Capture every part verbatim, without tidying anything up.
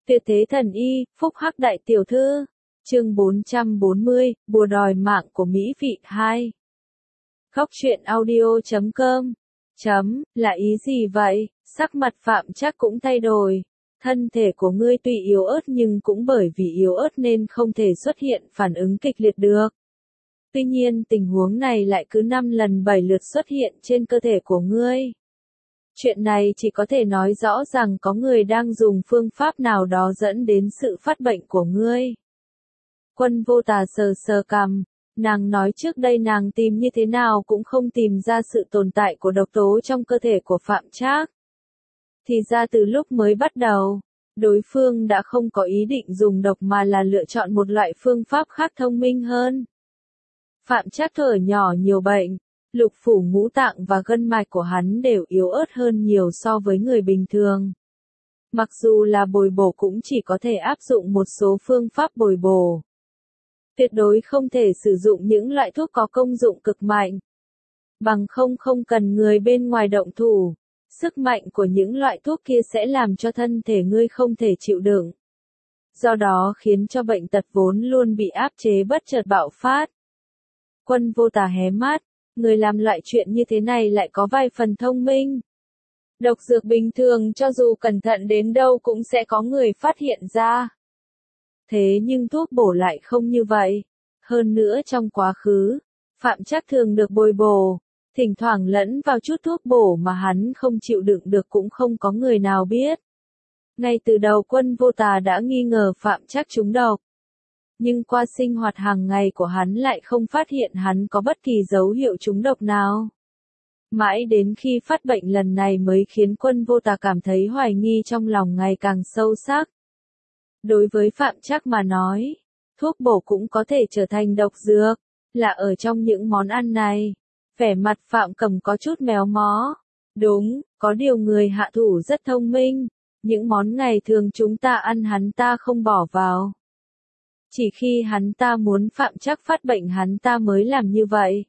Tuyệt thế thần y, phúc hắc đại tiểu thư. Chương bốn trăm bốn mươi, bùa đòi mạng của Mỹ vị hai. Góc truyện audio chấm com. Chấm, là ý gì vậy? Sắc mặt Phạm Trác cũng thay đổi. Thân thể của ngươi tuy yếu ớt nhưng cũng bởi vì yếu ớt nên không thể xuất hiện phản ứng kịch liệt được. Tuy nhiên tình huống này lại cứ năm lần bảy lượt xuất hiện trên cơ thể của ngươi. Chuyện này chỉ có thể nói rõ rằng có người đang dùng phương pháp nào đó dẫn đến sự phát bệnh của ngươi. Quân Vô Tà sờ sờ cằm, nàng nói trước đây nàng tìm như thế nào cũng không tìm ra sự tồn tại của độc tố trong cơ thể của Phạm Trác. Thì ra từ lúc mới bắt đầu, đối phương đã không có ý định dùng độc mà là lựa chọn một loại phương pháp khác thông minh hơn. Phạm Trác thở nhỏ nhiều bệnh, lục phủ ngũ tạng và gân mạch của hắn đều yếu ớt hơn nhiều so với người bình thường. Mặc dù là bồi bổ cũng chỉ có thể áp dụng một số phương pháp bồi bổ. Tuyệt đối không thể sử dụng những loại thuốc có công dụng cực mạnh. Bằng không không cần người bên ngoài động thủ, sức mạnh của những loại thuốc kia sẽ làm cho thân thể ngươi không thể chịu đựng. Do đó khiến cho bệnh tật vốn luôn bị áp chế bất chợt bạo phát. Quân Vô Tà hé mắt, người làm loại chuyện như thế này lại có vài phần thông minh. Độc dược bình thường cho dù cẩn thận đến đâu cũng sẽ có người phát hiện ra. Thế nhưng thuốc bổ lại không như vậy. Hơn nữa trong quá khứ, Phạm Trác thường được bồi bổ, thỉnh thoảng lẫn vào chút thuốc bổ mà hắn không chịu đựng được cũng không có người nào biết. Ngay từ đầu Quân Vô Tà đã nghi ngờ Phạm Trác trúng độc. Nhưng qua sinh hoạt hàng ngày của hắn lại không phát hiện hắn có bất kỳ dấu hiệu trúng độc nào. Mãi đến khi phát bệnh lần này mới khiến Quân Vô Tà cảm thấy hoài nghi trong lòng ngày càng sâu sắc. Đối với Phạm Trác mà nói, thuốc bổ cũng có thể trở thành độc dược, là ở trong những món ăn này. Vẻ mặt Phạm Cầm có chút méo mó. Đúng, có điều người hạ thủ rất thông minh, những món ngày thường chúng ta ăn hắn ta không bỏ vào. Chỉ khi hắn ta muốn Phạm Trác phát bệnh hắn ta mới làm như vậy.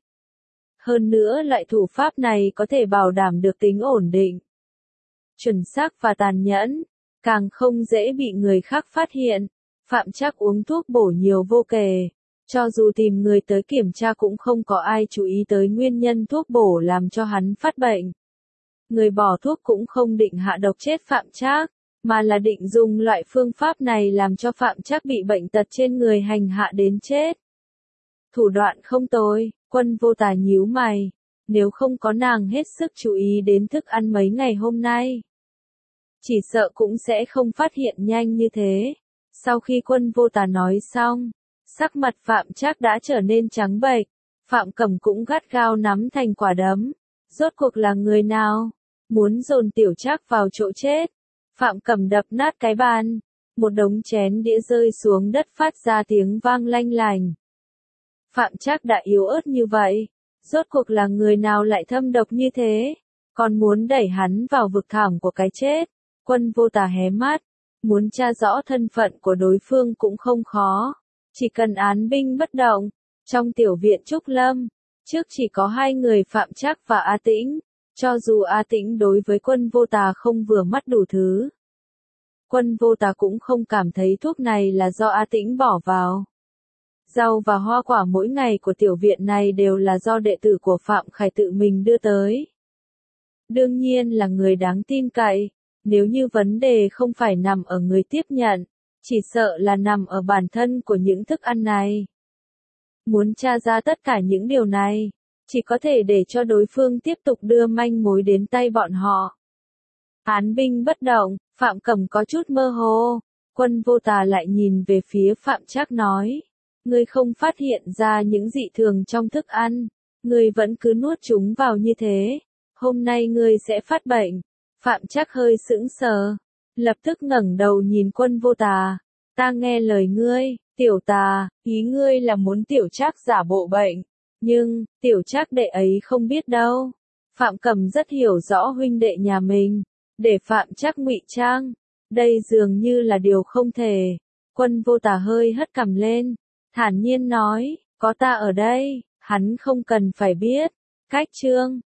Hơn nữa loại thủ pháp này có thể bảo đảm được tính ổn định, chuẩn xác và tàn nhẫn, càng không dễ bị người khác phát hiện. Phạm Trác uống thuốc bổ nhiều vô kể, cho dù tìm người tới kiểm tra cũng không có ai chú ý tới nguyên nhân thuốc bổ làm cho hắn phát bệnh. Người bỏ thuốc cũng không định hạ độc chết Phạm Trác, mà là định dùng loại phương pháp này làm cho Phạm Trác bị bệnh tật trên người hành hạ đến chết. Thủ đoạn không tồi. Quân Vô Tà nhíu mày, nếu không có nàng hết sức chú ý đến thức ăn mấy ngày hôm nay, chỉ sợ cũng sẽ không phát hiện nhanh như thế. Sau khi Quân Vô Tà nói xong, sắc mặt Phạm Trác đã trở nên trắng bệch, Phạm Cẩm cũng gắt gao nắm thành quả đấm. Rốt cuộc là người nào muốn dồn Tiểu Trác vào chỗ chết? Phạm Cẩm đập nát cái bàn, một đống chén đĩa rơi xuống đất phát ra tiếng vang lanh lành. Phạm Trác đã yếu ớt như vậy, rốt cuộc là người nào lại thâm độc như thế, còn muốn đẩy hắn vào vực thẳm của cái chết. Quân Vô Tà hé mắt, muốn tra rõ thân phận của đối phương cũng không khó, chỉ cần án binh bất động. Trong tiểu viện Trúc Lâm, trước chỉ có hai người Phạm Trác và A Tĩnh, cho dù A Tĩnh đối với Quân Vô Tà không vừa mắt đủ thứ. Quân Vô Tà cũng không cảm thấy thuốc này là do A Tĩnh bỏ vào. Rau và hoa quả mỗi ngày của tiểu viện này đều là do đệ tử của Phạm Khải tự mình đưa tới. Đương nhiên là người đáng tin cậy, nếu như vấn đề không phải nằm ở người tiếp nhận, chỉ sợ là nằm ở bản thân của những thức ăn này. Muốn tra ra tất cả những điều này, chỉ có thể để cho đối phương tiếp tục đưa manh mối đến tay bọn họ. Án binh bất động, Phạm Cẩm có chút mơ hồ. Quân Vô Tà lại nhìn về phía Phạm Trác nói, ngươi không phát hiện ra những dị thường trong thức ăn, ngươi vẫn cứ nuốt chúng vào như thế, hôm nay ngươi sẽ phát bệnh. Phạm Trác hơi sững sờ, lập tức ngẩng đầu nhìn Quân Vô Tà, ta nghe lời ngươi, Tiểu Tà, ý ngươi là muốn Tiểu Trác giả bộ bệnh, nhưng, Tiểu Trác đệ ấy không biết đâu. Phạm Cẩm rất hiểu rõ huynh đệ nhà mình, để Phạm Trác ngụy trang, đây dường như là điều không thể. Quân Vô Tà hơi hất cằm lên, thản nhiên nói, có ta ở đây, hắn không cần phải biết. Cách chương